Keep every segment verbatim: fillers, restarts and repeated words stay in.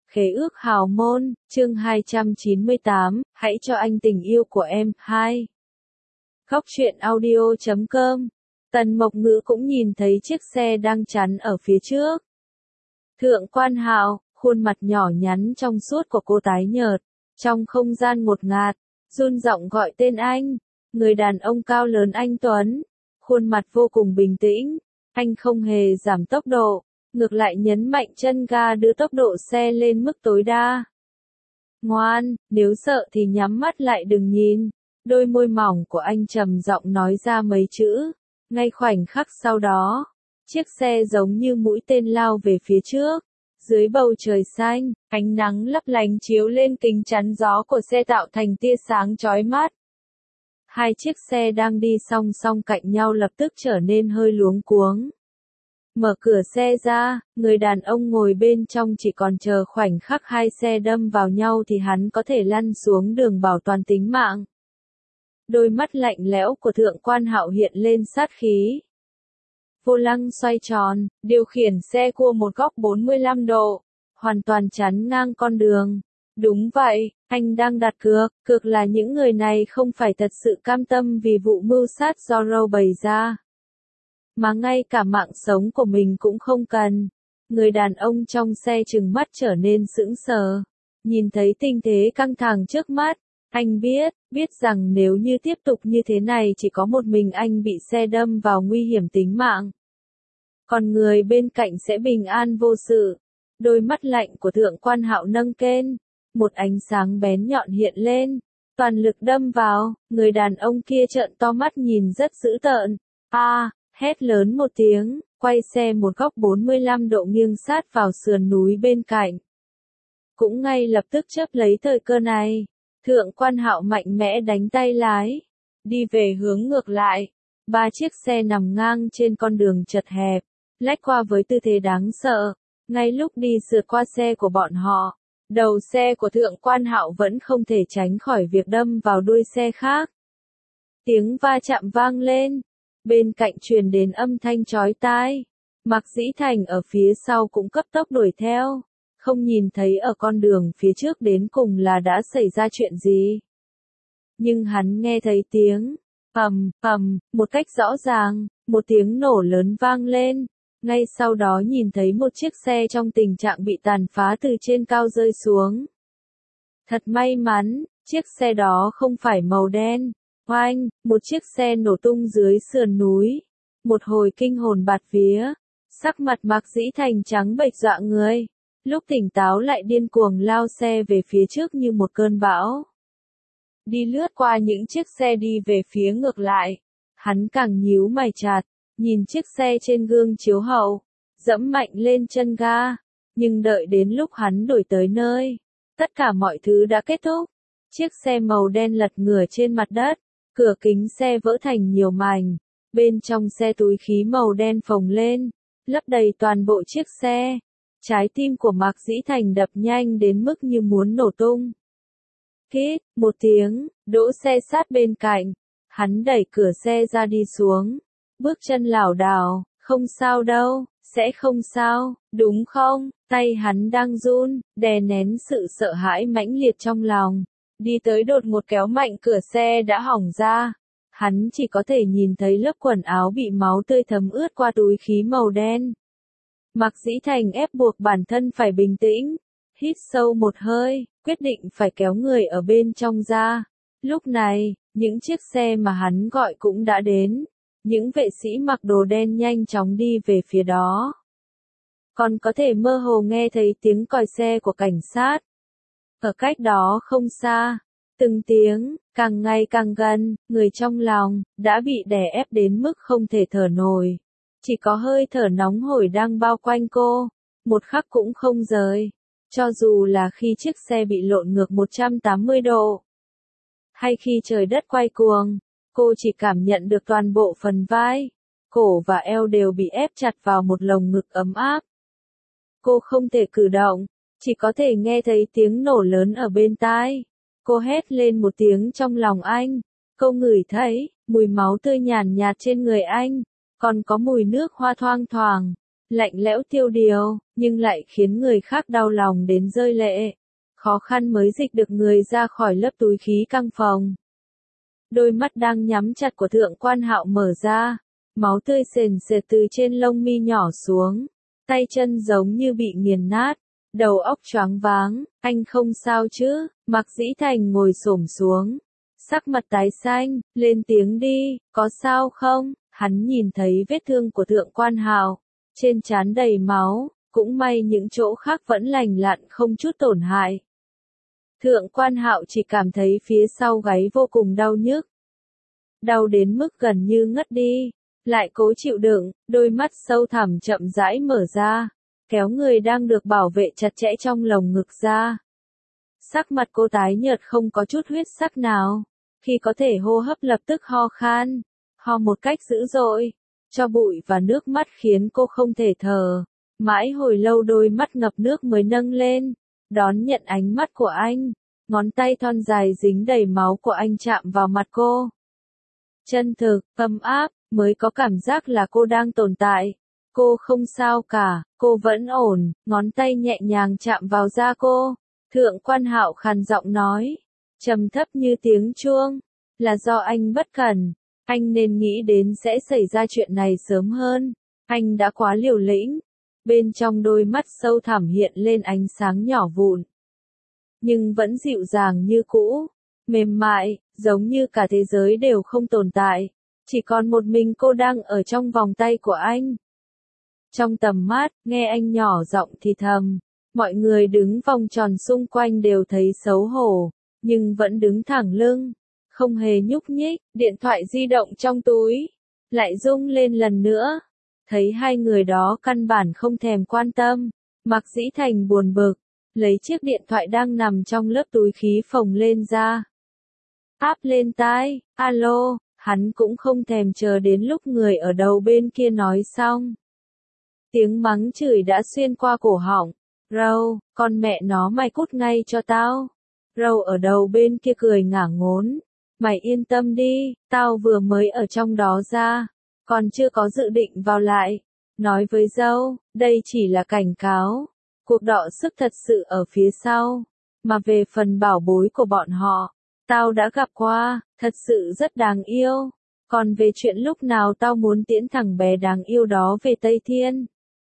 Khế ước hào môn, chương hai trăm chín mươi tám, hãy cho anh tình yêu của em, hai. Góc truyện audio chấm com. Tần Mộc Ngữ cũng nhìn thấy chiếc xe đang chắn ở phía trước. Thượng Quan Hạo, khuôn mặt nhỏ nhắn trong suốt của cô tái nhợt, trong không gian ngột ngạt, run giọng gọi tên anh, người đàn ông cao lớn anh tuấn, khuôn mặt vô cùng bình tĩnh, anh không hề giảm tốc độ, ngược lại nhấn mạnh chân ga đưa tốc độ xe lên mức tối đa. Ngoan, nếu sợ thì nhắm mắt lại đừng nhìn. Đôi môi mỏng của anh trầm giọng nói ra mấy chữ. Ngay khoảnh khắc sau đó, chiếc xe giống như mũi tên lao về phía trước. Dưới bầu trời xanh, ánh nắng lấp lánh chiếu lên kính chắn gió của xe tạo thành tia sáng chói mắt. Hai chiếc xe đang đi song song cạnh nhau lập tức trở nên hơi luống cuống. Mở cửa xe ra, người đàn ông ngồi bên trong chỉ còn chờ khoảnh khắc hai xe đâm vào nhau thì hắn có thể lăn xuống đường bảo toàn tính mạng. Đôi mắt lạnh lẽo của Thượng Quan Hạo hiện lên sát khí. Vô lăng xoay tròn, điều khiển xe cua một góc bốn mươi lăm độ, hoàn toàn chắn ngang con đường. Đúng vậy, anh đang đặt cược, cược là những người này không phải thật sự cam tâm vì vụ mưu sát do Roe bày ra. Mà ngay cả mạng sống của mình cũng không cần. Người đàn ông trong xe trừng mắt trở nên sững sờ. Nhìn thấy tình thế căng thẳng trước mắt, anh biết, biết rằng nếu như tiếp tục như thế này chỉ có một mình anh bị xe đâm vào nguy hiểm tính mạng. Còn người bên cạnh sẽ bình an vô sự. Đôi mắt lạnh của Thượng Quan Hạo nâng lên, một ánh sáng bén nhọn hiện lên, toàn lực đâm vào, người đàn ông kia trợn to mắt nhìn rất dữ tợn. A, à, hét lớn một tiếng, quay xe một góc bốn mươi lăm độ nghiêng sát vào sườn núi bên cạnh. Cũng ngay lập tức chớp lấy thời cơ này, Thượng Quan Hạo mạnh mẽ đánh tay lái, đi về hướng ngược lại. Ba chiếc xe nằm ngang trên con đường chật hẹp, lách qua với tư thế đáng sợ. Ngay lúc đi sượt qua xe của bọn họ, đầu xe của Thượng Quan Hạo vẫn không thể tránh khỏi việc đâm vào đuôi xe khác. Tiếng va chạm vang lên, bên cạnh truyền đến âm thanh chói tai. Mạc Dĩ Thành ở phía sau cũng cấp tốc đuổi theo, không nhìn thấy ở con đường phía trước đến cùng là đã xảy ra chuyện gì. Nhưng hắn nghe thấy tiếng ầm ầm, một cách rõ ràng, một tiếng nổ lớn vang lên. Ngay sau đó nhìn thấy một chiếc xe trong tình trạng bị tàn phá từ trên cao rơi xuống. Thật may mắn, chiếc xe đó không phải màu đen. Oanh, một chiếc xe nổ tung dưới sườn núi. Một hồi kinh hồn bạt vía, sắc mặt Mạc Dĩ Thành trắng bệch dọa người. Lúc tỉnh táo lại điên cuồng lao xe về phía trước như một cơn bão. Đi lướt qua những chiếc xe đi về phía ngược lại. Hắn càng nhíu mày chặt, nhìn chiếc xe trên gương chiếu hậu, dẫm mạnh lên chân ga. Nhưng đợi đến lúc hắn đuổi tới nơi, tất cả mọi thứ đã kết thúc. Chiếc xe màu đen lật ngửa trên mặt đất, cửa kính xe vỡ thành nhiều mảnh. Bên trong xe túi khí màu đen phồng lên, lấp đầy toàn bộ chiếc xe. Trái tim của Mạc Dĩ Thành đập nhanh đến mức như muốn nổ tung. Kít, một tiếng, đỗ xe sát bên cạnh. Hắn đẩy cửa xe ra đi xuống. Bước chân lảo đảo, không sao đâu, sẽ không sao, đúng không? Tay hắn đang run, đè nén sự sợ hãi mãnh liệt trong lòng. Đi tới đột ngột kéo mạnh cửa xe đã hỏng ra. Hắn chỉ có thể nhìn thấy lớp quần áo bị máu tươi thấm ướt qua túi khí màu đen. Mạc Dĩ Thành ép buộc bản thân phải bình tĩnh, hít sâu một hơi, quyết định phải kéo người ở bên trong ra. Lúc này, những chiếc xe mà hắn gọi cũng đã đến. Những vệ sĩ mặc đồ đen nhanh chóng đi về phía đó. Còn có thể mơ hồ nghe thấy tiếng còi xe của cảnh sát. Ở cách đó không xa, từng tiếng, càng ngày càng gần, người trong lòng, đã bị đè ép đến mức không thể thở nổi. Chỉ có hơi thở nóng hổi đang bao quanh cô, một khắc cũng không rời. Cho dù là khi chiếc xe bị lộn ngược một trăm tám mươi độ, hay khi trời đất quay cuồng, cô chỉ cảm nhận được toàn bộ phần vai, cổ và eo đều bị ép chặt vào một lồng ngực ấm áp. Cô không thể cử động, chỉ có thể nghe thấy tiếng nổ lớn ở bên tai. Cô hét lên một tiếng trong lòng anh. Cô ngửi thấy mùi máu tươi nhàn nhạt trên người anh, còn có mùi nước hoa thoang thoảng. lạnh lẽo tiêu điều, nhưng lại khiến người khác đau lòng đến rơi lệ. Khó khăn mới dịch được người ra khỏi lớp túi khí căng phòng. Đôi mắt đang nhắm chặt của Thượng Quan Hạo mở ra, máu tươi sền sệt từ trên lông mi nhỏ xuống, tay chân giống như bị nghiền nát, đầu óc choáng váng. Anh không sao chứ? Mạc Dĩ Thành ngồi xổm xuống, sắc mặt tái xanh, lên tiếng đi, có sao không? Hắn nhìn thấy vết thương của Thượng Quan Hạo, trên trán đầy máu, cũng may những chỗ khác vẫn lành lặn không chút tổn hại. Thượng Quan Hạo chỉ cảm thấy phía sau gáy vô cùng đau nhức. Đau đến mức gần như ngất đi, lại cố chịu đựng, đôi mắt sâu thẳm chậm rãi mở ra, kéo người đang được bảo vệ chặt chẽ trong lồng ngực ra. Sắc mặt cô tái nhợt không có chút huyết sắc nào, khi có thể hô hấp lập tức ho khan, ho một cách dữ dội, cho bụi và nước mắt khiến cô không thể thở. Mãi hồi lâu đôi mắt ngập nước mới nâng lên, đón nhận ánh mắt của anh, ngón tay thon dài dính đầy máu của anh chạm vào mặt cô. Chân thực, ấm áp, mới có cảm giác là cô đang tồn tại. Cô không sao cả, cô vẫn ổn, ngón tay nhẹ nhàng chạm vào da cô. Thượng Quan Hạo khàn giọng nói, trầm thấp như tiếng chuông, là do anh bất cẩn, anh nên nghĩ đến sẽ xảy ra chuyện này sớm hơn, anh đã quá liều lĩnh. Bên trong đôi mắt sâu thẳm hiện lên ánh sáng nhỏ vụn, nhưng vẫn dịu dàng như cũ, mềm mại, giống như cả thế giới đều không tồn tại, chỉ còn một mình cô đang ở trong vòng tay của anh. Trong tầm mắt, nghe anh nhỏ giọng thì thầm, mọi người đứng vòng tròn xung quanh đều thấy xấu hổ, nhưng vẫn đứng thẳng lưng, không hề nhúc nhích. Điện thoại di động trong túi lại rung lên lần nữa. Thấy hai người đó căn bản không thèm quan tâm, Mạc Dĩ Thành buồn bực, lấy chiếc điện thoại đang nằm trong lớp túi khí phồng lên ra, áp lên tai. Alo, hắn cũng không thèm chờ đến lúc người ở đầu bên kia nói xong. Tiếng mắng chửi đã xuyên qua cổ họng. Râu, con mẹ nó mày cút ngay cho tao. Râu ở đầu bên kia cười ngả ngốn. Mày yên tâm đi, tao vừa mới ở trong đó ra, còn chưa có dự định vào lại. Nói với dâu, đây chỉ là cảnh cáo. Cuộc đọ sức thật sự ở phía sau. Mà về phần bảo bối của bọn họ, tao đã gặp qua, thật sự rất đáng yêu. Còn về chuyện lúc nào tao muốn tiễn thằng bé đáng yêu đó về Tây Thiên,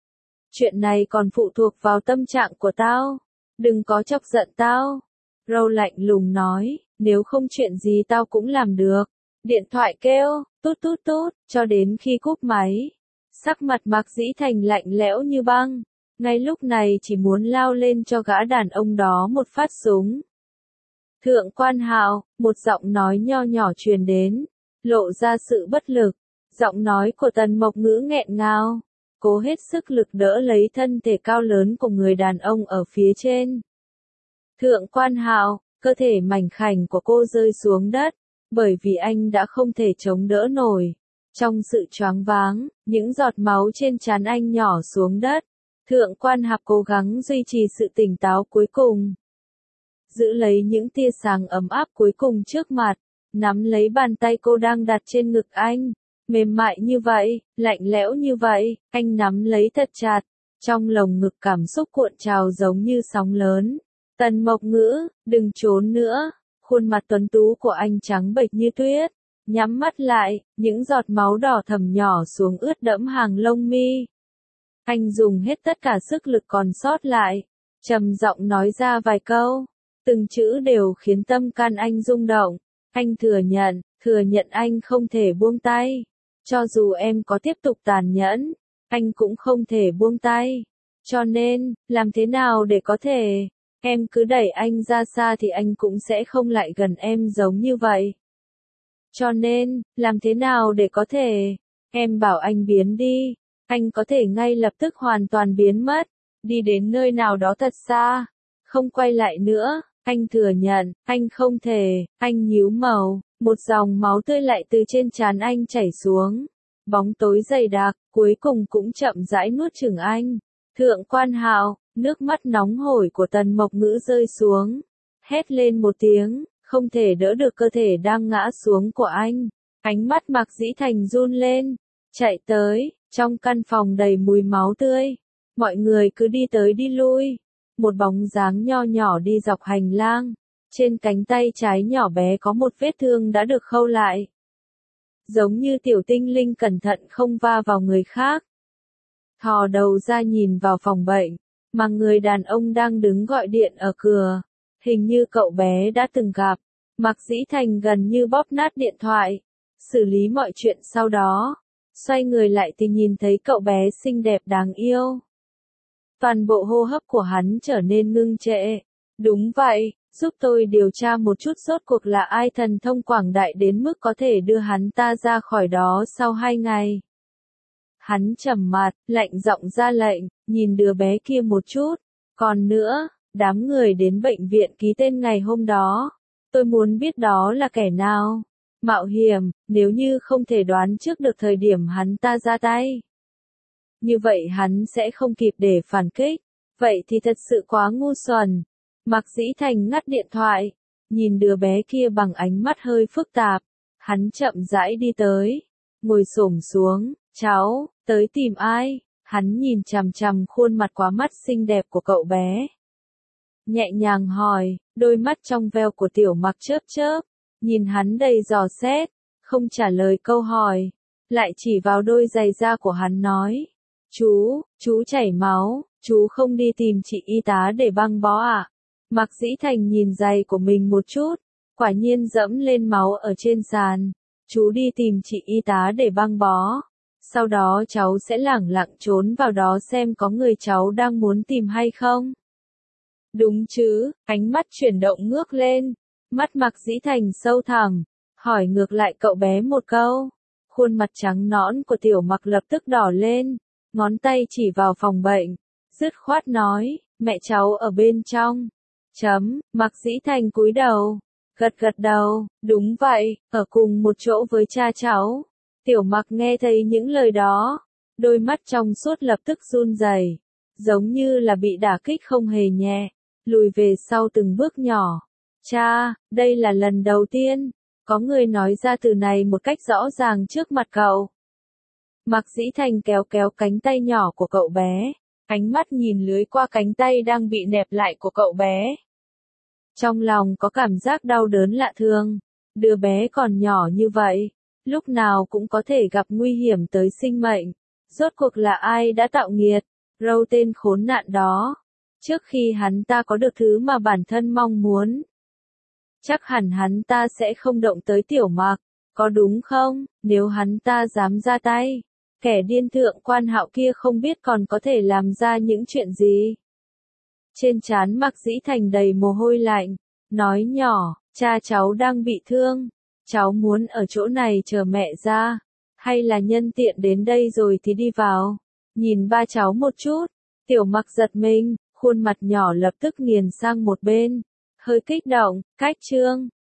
chuyện này còn phụ thuộc vào tâm trạng của tao. Đừng có chọc giận tao. Râu lạnh lùng nói, nếu không chuyện gì tao cũng làm được. Điện thoại kêu, tút tút tút, cho đến khi cúp máy. Sắc mặt Mạc Dĩ Thành lạnh lẽo như băng. Ngay lúc này chỉ muốn lao lên cho gã đàn ông đó một phát súng. Thượng Quan Hạo, một giọng nói nho nhỏ truyền đến, lộ ra sự bất lực. Giọng nói của Tần Mộc Ngữ nghẹn ngào, cố hết sức lực đỡ lấy thân thể cao lớn của người đàn ông ở phía trên. Thượng Quan Hạo, cơ thể mảnh khảnh của cô rơi xuống đất, bởi vì anh đã không thể chống đỡ nổi. Trong sự choáng váng, những giọt máu trên trán anh nhỏ xuống đất. Thượng Quan Hạo cố gắng duy trì sự tỉnh táo cuối cùng, giữ lấy những tia sáng ấm áp cuối cùng trước mặt, nắm lấy bàn tay cô đang đặt trên ngực anh, mềm mại như vậy, lạnh lẽo như vậy, anh nắm lấy thật chặt, trong lồng ngực cảm xúc cuộn trào giống như sóng lớn. Tần Mộc Ngữ, đừng trốn nữa. Khuôn mặt tuấn tú của anh trắng bệch như tuyết, nhắm mắt lại, những giọt máu đỏ thẫm nhỏ xuống ướt đẫm hàng lông mi. Anh dùng hết tất cả sức lực còn sót lại, trầm giọng nói ra vài câu, từng chữ đều khiến tâm can anh rung động. Anh thừa nhận, thừa nhận anh không thể buông tay. Cho dù em có tiếp tục tàn nhẫn, anh cũng không thể buông tay. Cho nên, làm thế nào để có thể, em cứ đẩy anh ra xa thì anh cũng sẽ không lại gần em giống như vậy. Cho nên, làm thế nào để có thể, em bảo anh biến đi, anh có thể ngay lập tức hoàn toàn biến mất, đi đến nơi nào đó thật xa, không quay lại nữa. Anh thừa nhận, anh không thể. Anh nhíu màu, một dòng máu tươi lại từ trên trán anh chảy xuống. Bóng tối dày đặc, cuối cùng cũng chậm rãi nuốt chửng anh. Thượng Quan Hạo, nước mắt nóng hổi của Tần Mộc Ngữ rơi xuống. Hét lên một tiếng, không thể đỡ được cơ thể đang ngã xuống của anh. Ánh mắt Mạc Dĩ Thành run lên, chạy tới, Trong căn phòng đầy mùi máu tươi, mọi người cứ đi tới đi lui. Một bóng dáng nho nhỏ đi dọc hành lang. Trên cánh tay trái nhỏ bé có một vết thương đã được khâu lại. Giống như tiểu tinh linh cẩn thận không va vào người khác. Thò đầu ra nhìn vào phòng bệnh, mà người đàn ông đang đứng gọi điện ở cửa. Hình như cậu bé đã từng gặp. Mạc Dĩ Thành gần như bóp nát điện thoại. Xử lý mọi chuyện sau đó. Xoay người lại thì nhìn thấy cậu bé xinh đẹp đáng yêu. Toàn bộ hô hấp của hắn trở nên ngưng trệ. Đúng vậy, giúp tôi điều tra một chút rốt cuộc là ai thần thông quảng đại đến mức có thể đưa hắn ta ra khỏi đó sau hai ngày. Hắn trầm mặt, lạnh giọng ra lệnh, nhìn đứa bé kia một chút. Còn nữa, đám người đến bệnh viện ký tên ngày hôm đó. Tôi muốn biết đó là kẻ nào. Mạo hiểm, nếu như không thể đoán trước được thời điểm hắn ta ra tay. Như vậy hắn sẽ không kịp để phản kích. Vậy thì thật sự quá ngu xuẩn. Mạc Dĩ Thành ngắt điện thoại. Nhìn đứa bé kia bằng ánh mắt hơi phức tạp. Hắn chậm rãi đi tới. Ngồi xổm xuống. Cháu, tới tìm ai? Hắn nhìn chằm chằm khuôn mặt quá mắt xinh đẹp của cậu bé. Nhẹ nhàng hỏi, đôi mắt trong veo của Tiểu Mặc chớp chớp. Nhìn hắn đầy dò xét, không trả lời câu hỏi. Lại chỉ vào đôi giày da của hắn nói. Chú, chú chảy máu, chú không đi tìm chị y tá để băng bó à? Mạc Dĩ Thành nhìn giày của mình một chút, quả nhiên dẫm lên máu ở trên sàn. Chú đi tìm chị y tá để băng bó. Sau đó cháu sẽ lẳng lặng trốn vào đó xem có người cháu đang muốn tìm hay không. Đúng chứ, ánh mắt chuyển động ngước lên. Mắt Mạc Dĩ Thành sâu thẳm, hỏi ngược lại cậu bé một câu. Khuôn mặt trắng nõn của Tiểu Mặc lập tức đỏ lên, ngón tay chỉ vào phòng bệnh, dứt khoát nói, mẹ cháu ở bên trong. Chấm, Mạc Dĩ Thành cúi đầu, gật gật đầu, đúng vậy, ở cùng một chỗ với cha cháu. Tiểu Mặc nghe thấy những lời đó, đôi mắt trong suốt lập tức run rẩy, giống như là bị đả kích không hề nhẹ, lùi về sau từng bước nhỏ. Cha, đây là lần đầu tiên, có người nói ra từ này một cách rõ ràng trước mặt cậu. Mạc Dĩ Thành kéo kéo cánh tay nhỏ của cậu bé, ánh mắt nhìn lưới qua cánh tay đang bị nẹp lại của cậu bé. Trong lòng có cảm giác đau đớn lạ thường, đứa bé còn nhỏ như vậy, lúc nào cũng có thể gặp nguy hiểm tới sinh mệnh. Rốt cuộc là ai đã tạo nghiệt, râu tên khốn nạn đó, trước khi hắn ta có được thứ mà bản thân mong muốn. Chắc hẳn hắn ta sẽ không động tới Tiểu Mặc, có đúng không? Nếu hắn ta dám ra tay, kẻ điên thượng quan Hạo kia không biết còn có thể làm ra những chuyện gì. Trên trán Mạc Dĩ Thành đầy mồ hôi lạnh, nói nhỏ, cha cháu đang bị thương, cháu muốn ở chỗ này chờ mẹ ra, hay là nhân tiện đến đây rồi thì đi vào. Nhìn ba cháu một chút, Tiểu Mặc giật mình, khuôn mặt nhỏ lập tức nghiền sang một bên. Hơi kích động, cách chương.